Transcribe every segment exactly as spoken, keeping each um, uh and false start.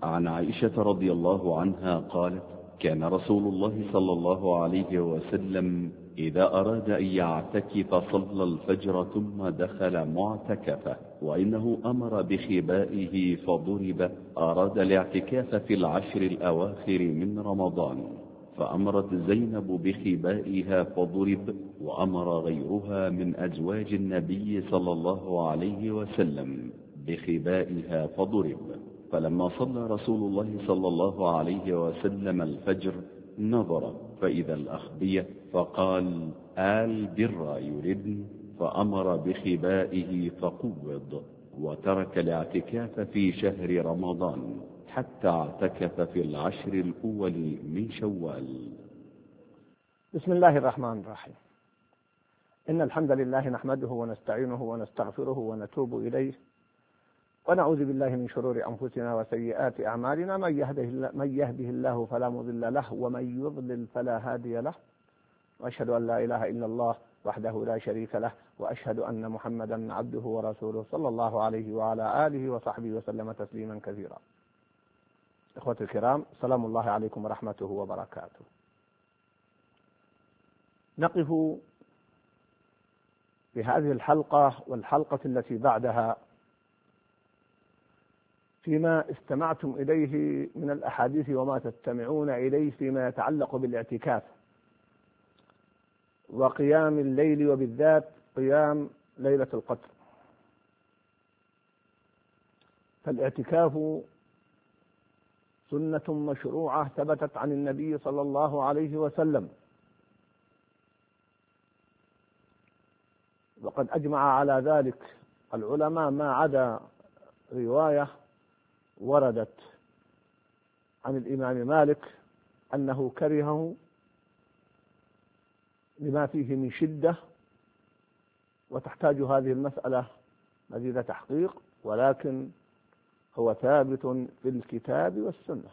عن عائشة رضي الله عنها قالت: كان رسول الله صلى الله عليه وسلم إذا أراد أن يعتكف صلى الفجر ثم دخل معتكفه، وإنه أمر بخبائه فضرب. أراد الاعتكاف في العشر الأواخر من رمضان، فأمرت زينب بخبائها فضرب، وأمر غيرها من أزواج النبي صلى الله عليه وسلم بخبائها فضرب. فلما صلى رسول الله صلى الله عليه وسلم الفجر نظر فإذا الأخبية، فقال: آل بر يردن، فأمر بخبائه فقوض، وترك الاعتكاف في شهر رمضان حتى اعتكف في العشر الأول من شوال. بسم الله الرحمن الرحيم. إن الحمد لله نحمده ونستعينه ونستغفره ونتوب إليه، ونعوذ بالله من شرور أنفسنا وسيئات أعمالنا. من يهده الله, من يهده الله فلا مضل له، ومن يضلل فلا هادي له. وأشهد أن لا إله إلا الله وحده لا شريك له، وأشهد أن محمدا عبده ورسوله صلى الله عليه وعلى آله وصحبه وسلم تسليما كثيرا. إخوتي الكرام، سلام الله عليكم ورحمته وبركاته. نقف في هذه الحلقة والحلقة التي بعدها فيما استمعتم إليه من الأحاديث وما تستمعون إليه فيما يتعلق بالاعتكاف وقيام الليل، وبالذات قيام ليلة القدر. فالاعتكاف سنة مشروعة ثبتت عن النبي صلى الله عليه وسلم، وقد أجمع على ذلك العلماء ما عدا رواية وردت عن الإمام مالك أنه كرهه لما فيه من شدة، وتحتاج هذه المسألة مزيد تحقيق، ولكن هو ثابت في الكتاب والسنة: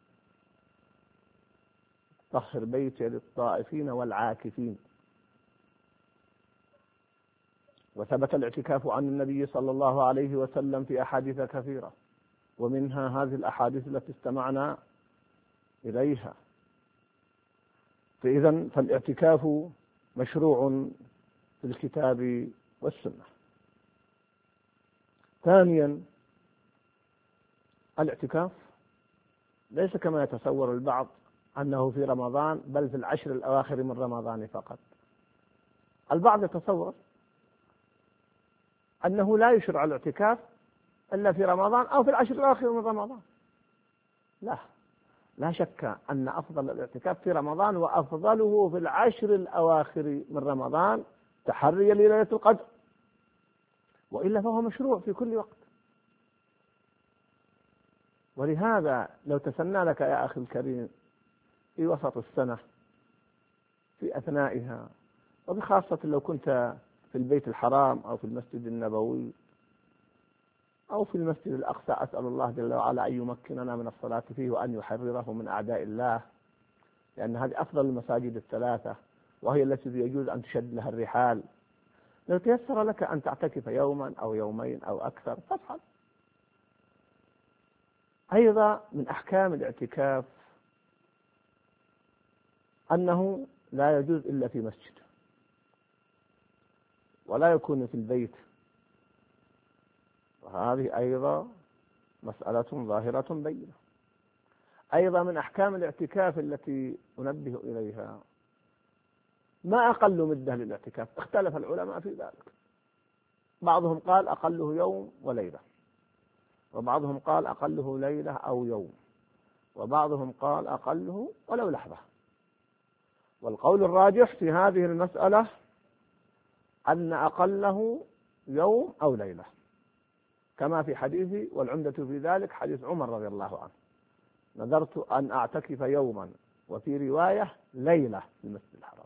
طهر بيتي للطائفين والعاكفين. وثبت الاعتكاف عن النبي صلى الله عليه وسلم في أحاديث كثيرة، ومنها هذه الأحاديث التي استمعنا إليها. فإذا فالاعتكاف مشروع في الكتاب والسنة. ثانيا، الاعتكاف ليس كما يتصور البعض أنه في رمضان، بل في العشر الأواخر من رمضان فقط. البعض يتصور أنه لا يشرع الاعتكاف إلا في رمضان أو في العشر الأواخر من رمضان. لا لا شك أن أفضل الاعتكاف في رمضان، وأفضله في العشر الأواخر من رمضان تحريا لليلة القدر، وإلا فهو مشروع في كل وقت. ولهذا لو تسنى لك يا أخي الكريم في وسط السنة، في أثنائها، وبخاصة لو كنت في البيت الحرام أو في المسجد النبوي أو في المسجد الأقصى، أسأل الله جل وعلا أن يمكننا من الصلاة فيه وأن يحرره من أعداء الله، لأن هذه أفضل المساجد الثلاثة، وهي التي يجوز أن تشد لها الرحال. لو تيسر لك أن تعتكف يوما أو يومين أو أكثر فافعل. أيضا من أحكام الاعتكاف أنه لا يجوز إلا في مسجد، ولا يكون في البيت، وهذه أيضا مسألة ظاهرة بينة. أيضا من أحكام الاعتكاف التي أنبه إليها ما أقل مدة للاعتكاف. اختلف العلماء في ذلك، بعضهم قال أقله يوم وليلة، وبعضهم قال أقله ليلة أو يوم، وبعضهم قال أقله ولو لحظة. والقول الراجح في هذه المسألة أن أقله يوم أو ليلة، كما في حديث، والعمدة في ذلك حديث عمر رضي الله عنه: نذرت أن أعتكف يوما، وفي رواية ليلة في المسجد الحرام.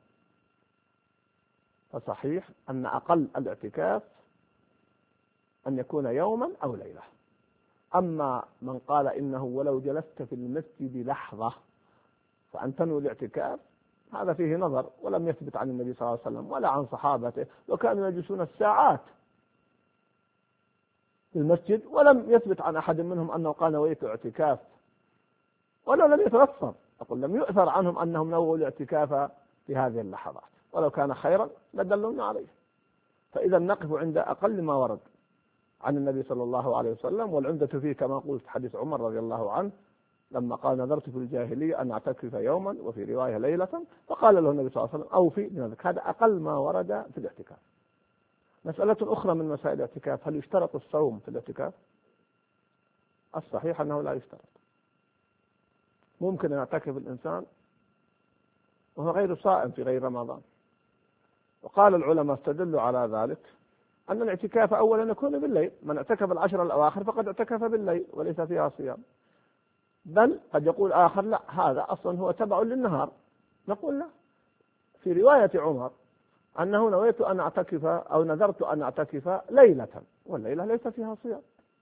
فصحيح أن أقل الاعتكاف أن يكون يوما أو ليلة. أما من قال إنه ولو جلست في المسجد لحظة فأن تنوي الاعتكاف، هذا فيه نظر، ولم يثبت عن النبي صلى الله عليه وسلم ولا عن صحابته، وكانوا يجلسون الساعات في المسجد، ولم يثبت عن أحد منهم أنه قال نويت اعتكاف، ولو لم يتوفر، أقول لم يؤثر عنهم أنهم نووا الاعتكاف في هذه اللحظات، ولو كان خيرا لدلونا عليه. فإذا نقف عند أقل ما ورد عن النبي صلى الله عليه وسلم، والعمدة فيه كما قلت حديث عمر رضي الله عنه لما قال نذرت في الجاهلية أن أعتكف يوما وفي رواية ليلة، فقال له النبي صلى الله عليه وسلم أوفي بذلك. هذا أقل ما ورد في الاعتكاف. مسألة أخرى من مسائل الاعتكاف، هل يشترط الصوم في الاعتكاف؟ الصحيح أنه لا يشترط. ممكن أن يعتكف الإنسان وهو غير صائم في غير رمضان، وقال العلماء استدلوا على ذلك أن الاعتكاف أولا يكون بالليل، من اعتكف العشر الأواخر فقد اعتكف بالليل وليس فيها صيام. بل قد يقول آخر لا، هذا أصلا هو تبع للنهار، نقول لا، في رواية عمر أنه نويت أن أعتكف أو نذرت أن أعتكف ليلة، والليلة ليس فيها صيام.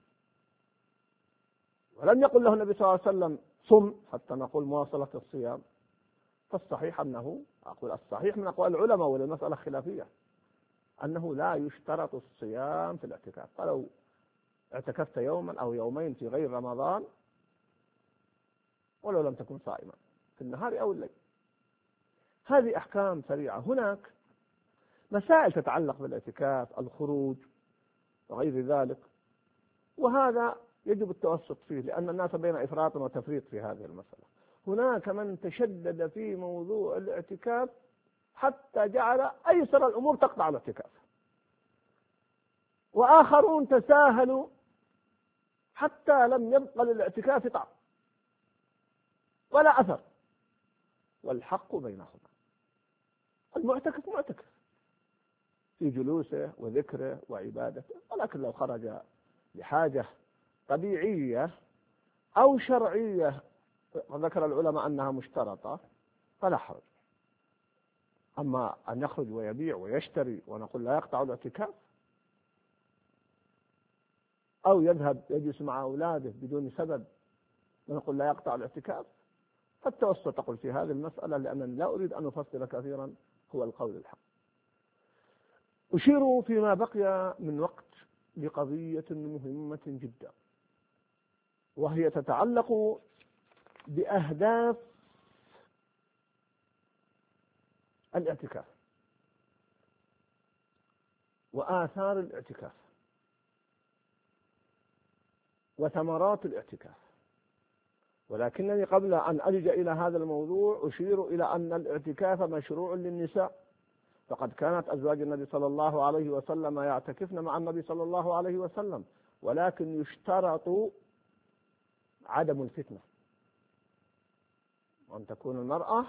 ولم يقل له النبي صلى الله عليه وسلم صم حتى نقول مواصلة الصيام. فالصحيح أنه، أقول الصحيح من أقوال العلماء وللمسألة خلافية، أنه لا يشترط الصيام في الاعتكاف، فلو اعتكفت يوما أو يومين في غير رمضان ولو لم تكن صائما في النهار أو الليل. هذه أحكام سريعة. هناك مسائل تتعلق بالاعتكاف، الخروج وغير ذلك، وهذا يجب التوسط فيه لأن الناس بين إفراط وتفريط في هذه المسألة. هناك من تشدد في موضوع الاعتكاف حتى جعل أيسر الأمور تقطع الاعتكاف، وآخرون تساهلوا حتى لم يبقى للاعتكاف طعم ولا أثر، والحق بينهما. المعتكف معتكف في جلوسه وذكره وعبادته، ولكن لو خرج لحاجة طبيعية أو شرعية ذكر العلماء أنها مشترطة فلا حرج. أما أن يخرج ويبيع ويشتري ونقول لا يقطع الاعتكاف، أو يذهب يجلس مع أولاده بدون سبب ونقول لا يقطع الاعتكاف، فالتوسط أقول في هذه المسألة لأنني لا أريد أن أفصل كثيرا هو القول الحق. أشير فيما بقي من وقت بقضية مهمة جدا، وهي تتعلق بأهداف الاعتكاف وآثار الاعتكاف وثمرات الاعتكاف. ولكنني قبل أن ألجأ إلى هذا الموضوع أشير إلى أن الاعتكاف مشروع للنساء، فقد كانت أزواج النبي صلى الله عليه وسلم يعتكفن مع النبي صلى الله عليه وسلم، ولكن يشترط عدم الفتنة، وأن تكون المرأة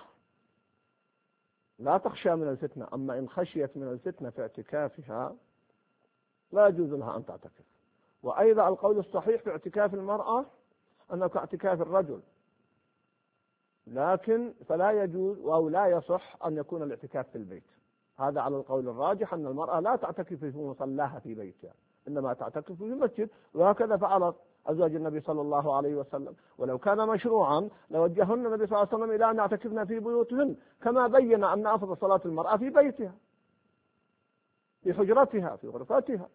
لا تخشى من الفتنة. أما إن خشيت من الفتنة في اعتكافها لا يجوز لها أن تعتكف. وأيضا القول الصحيح في اعتكاف المرأة أنه كاعتكاف الرجل، لكن فلا يجوز أو لا يصح أن يكون الاعتكاف في البيت. هذا على القول الراجح أن المرأة لا تعتكف في مصلاها في بيتها، إنما تعتكف في المسجد، وهكذا فعلت أزواج النبي صلى الله عليه وسلم. ولو كان مشروعا لوجههن النبي صلى الله عليه وسلم إلى أن يعتكفن في بيوتهن، كما بين أن أفضل صلاة المرأة في بيتها في حجرتها في غرفتها.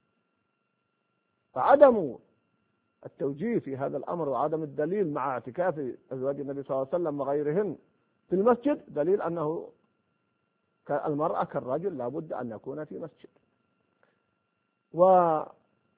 فعدم التوجيه في هذا الأمر وعدم الدليل مع اعتكاف أزواج النبي صلى الله عليه وسلم وغيرهن في المسجد دليل أنه المرأة كالرجل لا بد أن يكون في مسجد. وهنا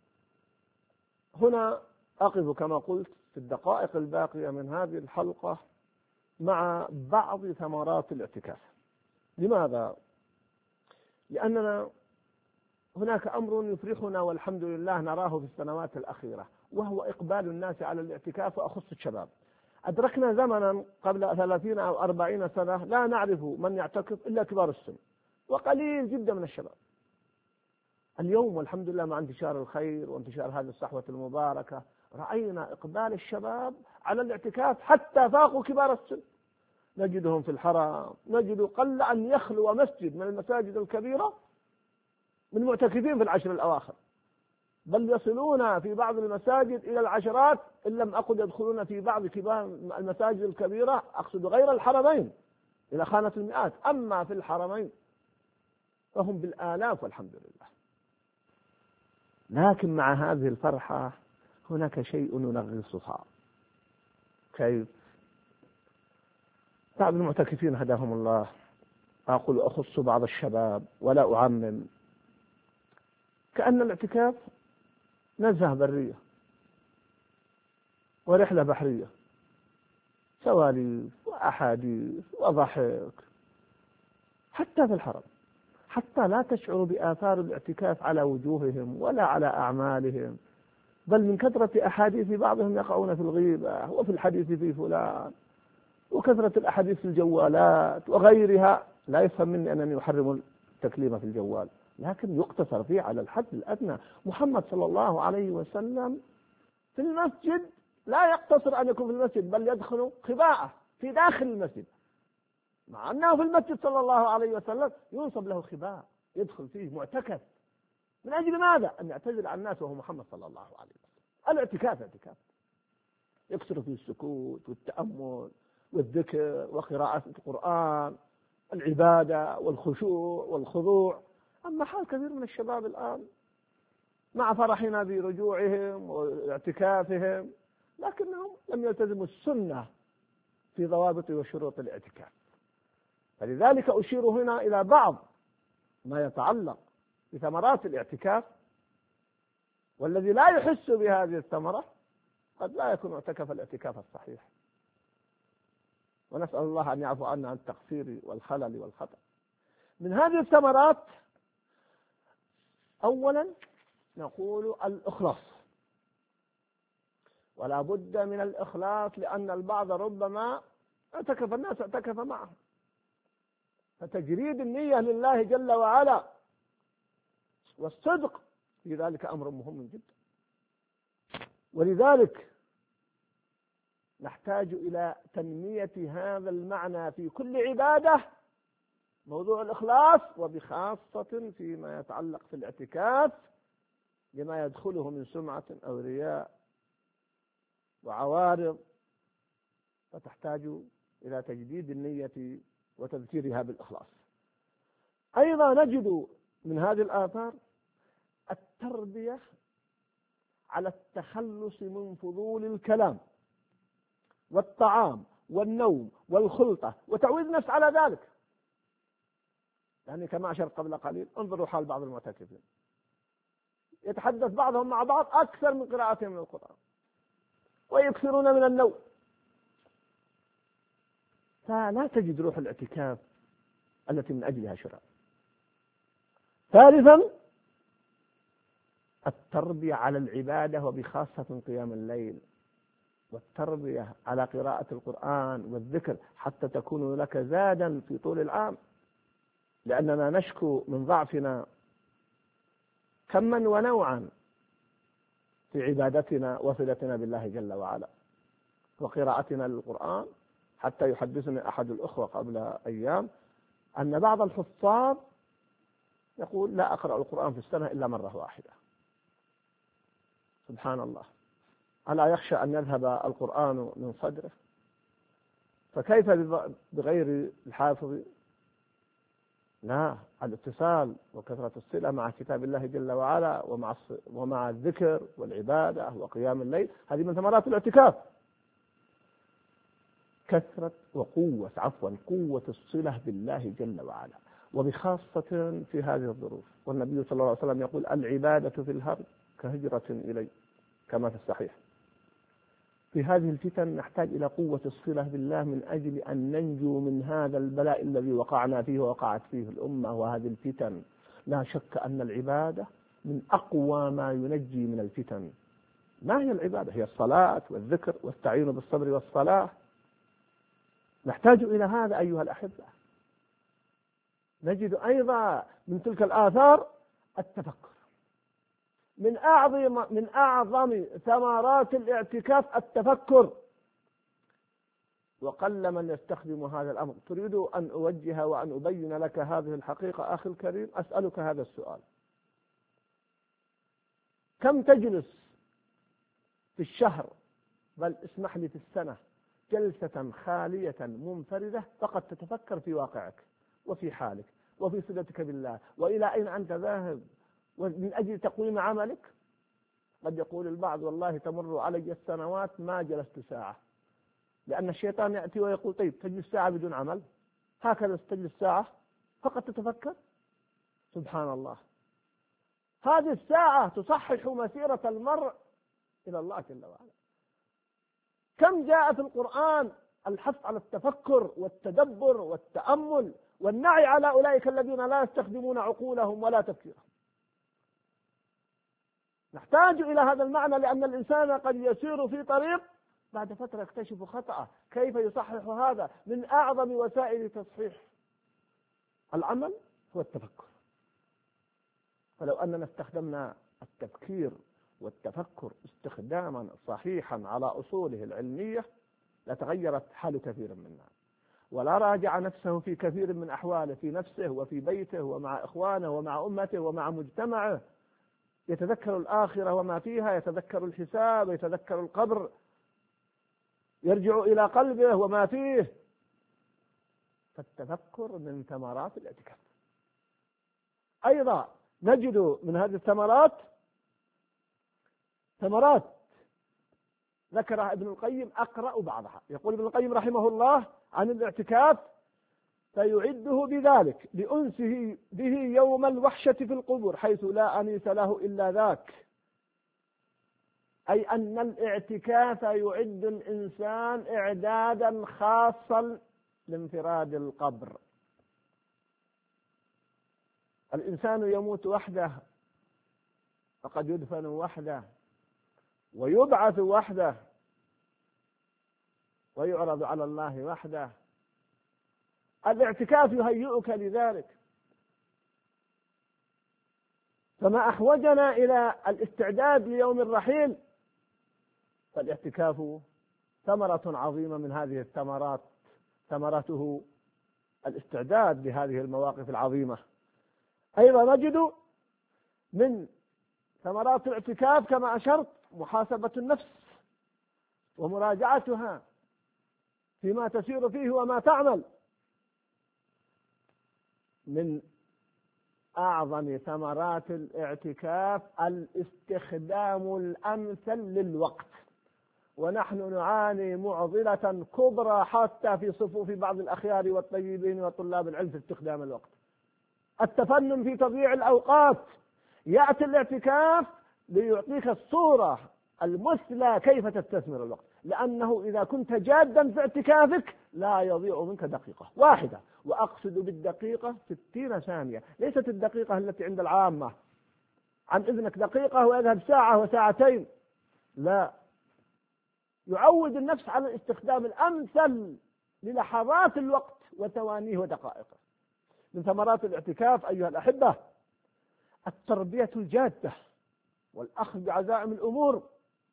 أقف كما قلت في الدقائق الباقية من هذه الحلقة مع بعض ثمرات الاعتكاف. لماذا؟ لأننا هناك أمر يفرحنا والحمد لله نراه في السنوات الأخيرة، وهو إقبال الناس على الاعتكاف، وأخص الشباب. أدركنا زمنا قبل ثلاثين أو أربعين سنة لا نعرف من يعتكف إلا كبار السن، وقليل جدا من الشباب. اليوم والحمد لله مع انتشار الخير وانتشار هذه الصحوة المباركة رأينا إقبال الشباب على الاعتكاف حتى فاقوا كبار السن. نجدهم في الحرم، نجد قل أن يخلو مسجد من المساجد الكبيرة من معتكفين في العشر الأواخر، بل يصلون في بعض المساجد إلى العشرات إن لم أقل يدخلون في بعض كبار المساجد الكبيرة، أقصد غير الحرمين، إلى خانة المئات. أما في الحرمين فهم بالآلاف والحمد لله. لكن مع هذه الفرحة هناك شيء ينغصها. كيف؟ بعض المعتكفين هداهم الله، أقول أخص بعض الشباب ولا أعمم، كأن الاعتكاف نزهة برية ورحلة بحرية، سواليف وأحاديث وضحك حتى في الحرم، حتى لا تشعر بآثار الاعتكاف على وجوههم ولا على أعمالهم، بل من كثرة أحاديث بعضهم يقعون في الغيبة وفي الحديث في فلان وكثرة الأحاديث في الجوالات وغيرها. لا يفهم مني أنني أحرم التكليم في الجوال، لكن يقتصر فيه على الحد الأدنى. محمد صلى الله عليه وسلم في المسجد لا يقتصر أن يكون في المسجد، بل يدخل خباءه في داخل المسجد، مع أنه في المسجد صلى الله عليه وسلم ينصب له خباء يدخل فيه معتكف. من أجل ماذا؟ أن يعتزل عن الناس وهو محمد صلى الله عليه وسلم. الاعتكاف اعتكاف يكثر فيه السكوت والتأمل والذكر وقراءة القرآن، العبادة والخشوع والخضوع. أما حال كثير من الشباب الآن مع فرحنا برجوعهم واعتكافهم، لكنهم لم يلتزموا السنة في ضوابط وشروط الاعتكاف. فلذلك أشير هنا إلى بعض ما يتعلق بثمرات الاعتكاف، والذي لا يحس بهذه الثمرة قد لا يكون اعتكف الاعتكاف الصحيح. ونسأل الله أن يعفو عنا عن التقصير والخلل والخطأ. من هذه الثمرات أولا نقول الإخلاص، ولا بد من الإخلاص، لأن البعض ربما اعتكف الناس اعتكف معهم، فتجريد النية لله جل وعلا والصدق في ذلك أمر مهم جدا. ولذلك نحتاج إلى تنمية هذا المعنى في كل عبادة، موضوع الإخلاص، وبخاصة فيما يتعلق في الاعتكاف لما يدخله من سمعة أو رياء وعوارض، فتحتاج إلى تجديد النية وتذكيرها بالإخلاص. أيضا نجد من هذه الآثار التربية على التخلص من فضول الكلام والطعام والنوم والخلطة، وتعويد النفس على ذلك. يعني كما أشرت قبل قليل، انظروا حال بعض المعتكفين، يتحدث بعضهم مع بعض أكثر من قراءتهم من القرآن، ويكثرون من النوم، فلا تجد روح الاعتكاف التي من أجلها شرع. ثالثا التربية على العبادة، وبخاصة قيام الليل، والتربية على قراءة القرآن والذكر حتى تكون لك زادا في طول العام، لأننا نشكو من ضعفنا كما ونوعا في عبادتنا وصلتنا بالله جل وعلا وقراءتنا للقرآن. حتى يحدثني أحد الأخوة قبل أيام أن بعض الحفاظ يقول لا أقرأ القرآن في السنة إلا مرة واحدة. سبحان الله، ألا يخشى أن يذهب القرآن من صدره؟ فكيف بغير الحافظ؟ لا، الاتصال وكثرة الصلة مع كتاب الله جل وعلا ومع ومع الذكر والعبادة وقيام الليل، هذه من ثمرات الاعتكاف. كثرة وقوة عفوا قوة الصلة بالله جل وعلا، وبخاصة في هذه الظروف. والنبي صلى الله عليه وسلم يقول العبادة في الهرب كهجرة إلي، كما في الصحيح. في هذه الفتن نحتاج إلى قوة الصلة بالله من أجل أن ننجو من هذا البلاء الذي وقعنا فيه ووقعت فيه الأمة وهذه الفتن. لا شك أن العبادة من أقوى ما ينجي من الفتن. ما هي العبادة؟ هي الصلاة والذكر والتعين بالصبر والصلاة. نحتاج إلى هذا أيها الأحبة. نجد أيضا من تلك الآثار التفكر. من أعظم من أعظم ثمرات الاعتكاف التفكر، وقل من يستخدم هذا الأمر. تريد أن أوجه وأن أبين لك هذه الحقيقة أخي الكريم؟ أسألك هذا السؤال: كم تجلس في الشهر، بل اسمح لي في السنة، جلسة خالية منفردة فقط تتفكر في واقعك وفي حالك وفي صلتك بالله وإلى أين أنت ذاهب ومن أجل تقويم عملك؟ قد يقول البعض والله تمر علي السنوات ما جلست ساعة، لأن الشيطان يأتي ويقول طيب تجلس ساعة بدون عمل، هكذا تجلس ساعة فقط تتفكر. سبحان الله، هذه الساعة تصحح مسيرة المرء إلى الله جل وعلا. كم جاء في القرآن الحث على التفكر والتدبر والتأمل والنعي على أولئك الذين لا يستخدمون عقولهم ولا تفكيرهم. نحتاج إلى هذا المعنى، لأن الإنسان قد يسير في طريق بعد فترة يكتشف خطأه. كيف يصحح هذا؟ من أعظم وسائل تصحيح العمل هو التفكر. فلو أننا استخدمنا التفكير والتفكر استخداما صحيحا على أصوله العلمية لتغيرت حال كثير منا، ولا راجع نفسه في كثير من أحواله، في نفسه وفي بيته ومع إخوانه ومع أمته ومع مجتمعه، يتذكر الآخرة وما فيها، يتذكر الحساب، يتذكر القبر، يرجع إلى قلبه وما فيه. فالتفكر من ثمرات الاعتكاف. أيضا نجد من هذه الثمرات ثمرات ذكرها ابن القيم، أقرأ بعضها. يقول ابن القيم رحمه الله عن الاعتكاف: فيعده بذلك لأنسه به يوم الوحشة في القبور حيث لا أنيس له إلا ذاك. أي أن الاعتكاف يعد الإنسان إعدادا خاصا لانفراد القبر. الإنسان يموت وحده، فقد يدفن وحده ويبعث وحده ويعرض على الله وحده. الاعتكاف يهيئك لذلك. فما أحوجنا إلى الاستعداد ليوم الرحيل، فالاعتكاف ثمرة عظيمة من هذه الثمرات، ثمرته الاستعداد لهذه المواقف العظيمة. أيضا نجد من ثمرات الاعتكاف كما أشرت محاسبة النفس ومراجعتها فيما تسير فيه وما تعمل. من أعظم ثمرات الاعتكاف الاستخدام الأمثل للوقت، ونحن نعاني معضلة كبرى حتى في صفوف بعض الأخيار والطيبين وطلاب العلم في استخدام الوقت، التفنن في تضييع الأوقات. يأتي الاعتكاف ليعطيك الصورة المثلى كيف تستثمر الوقت، لأنه إذا كنت جادا في اعتكافك لا يضيع منك دقيقة واحدة، وأقصد بالدقيقة ستين ثانية، ليست الدقيقة التي عند العامة عن إذنك دقيقة ويذهب ساعة وساعتين، لا، يعود النفس على الاستخدام الأمثل للحظات الوقت وثوانيه ودقائقه. من ثمرات الاعتكاف أيها الأحبة التربية الجادة والأخذ بعزائم الأمور.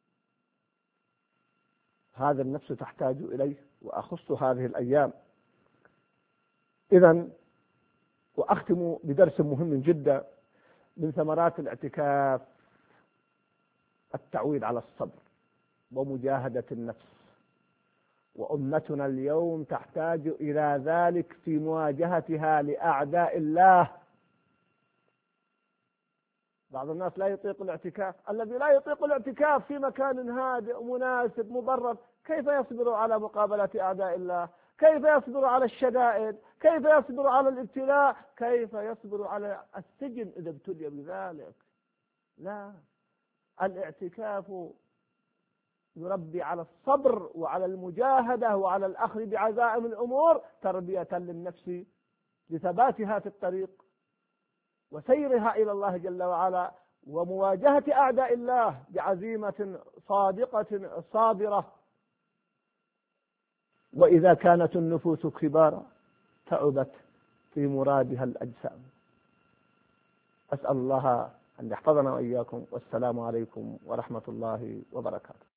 هذا النفس تحتاج إليه، وأخص هذه الأيام. إذن وأختم بدرس مهم جدا من ثمرات الاعتكاف التعويد على الصبر ومجاهدة النفس، وأمتنا اليوم تحتاج إلى ذلك في مواجهتها لأعداء الله. بعض الناس لا يطيق الاعتكاف. الذي لا يطيق الاعتكاف في مكان هادئ مناسب مبرد كيف يصبر على مقابلة أعداء الله؟ كيف يصبر على الشدائد؟ كيف يصبر على الابتلاء؟ كيف يصبر على السجن إذا ابتلي بذلك؟ لا، الاعتكاف يربي على الصبر وعلى المجاهدة وعلى الأخذ بعزائم الأمور تربية للنفس لثباتها في الطريق وسيرها إلى الله جل وعلا، ومواجهة أعداء الله بعزيمة صادقة صابرة. وإذا كانت النفوس كبارا تعبت في مرادها الأجسام. أسأل الله أن يحفظنا وإياكم، والسلام عليكم ورحمة الله وبركاته.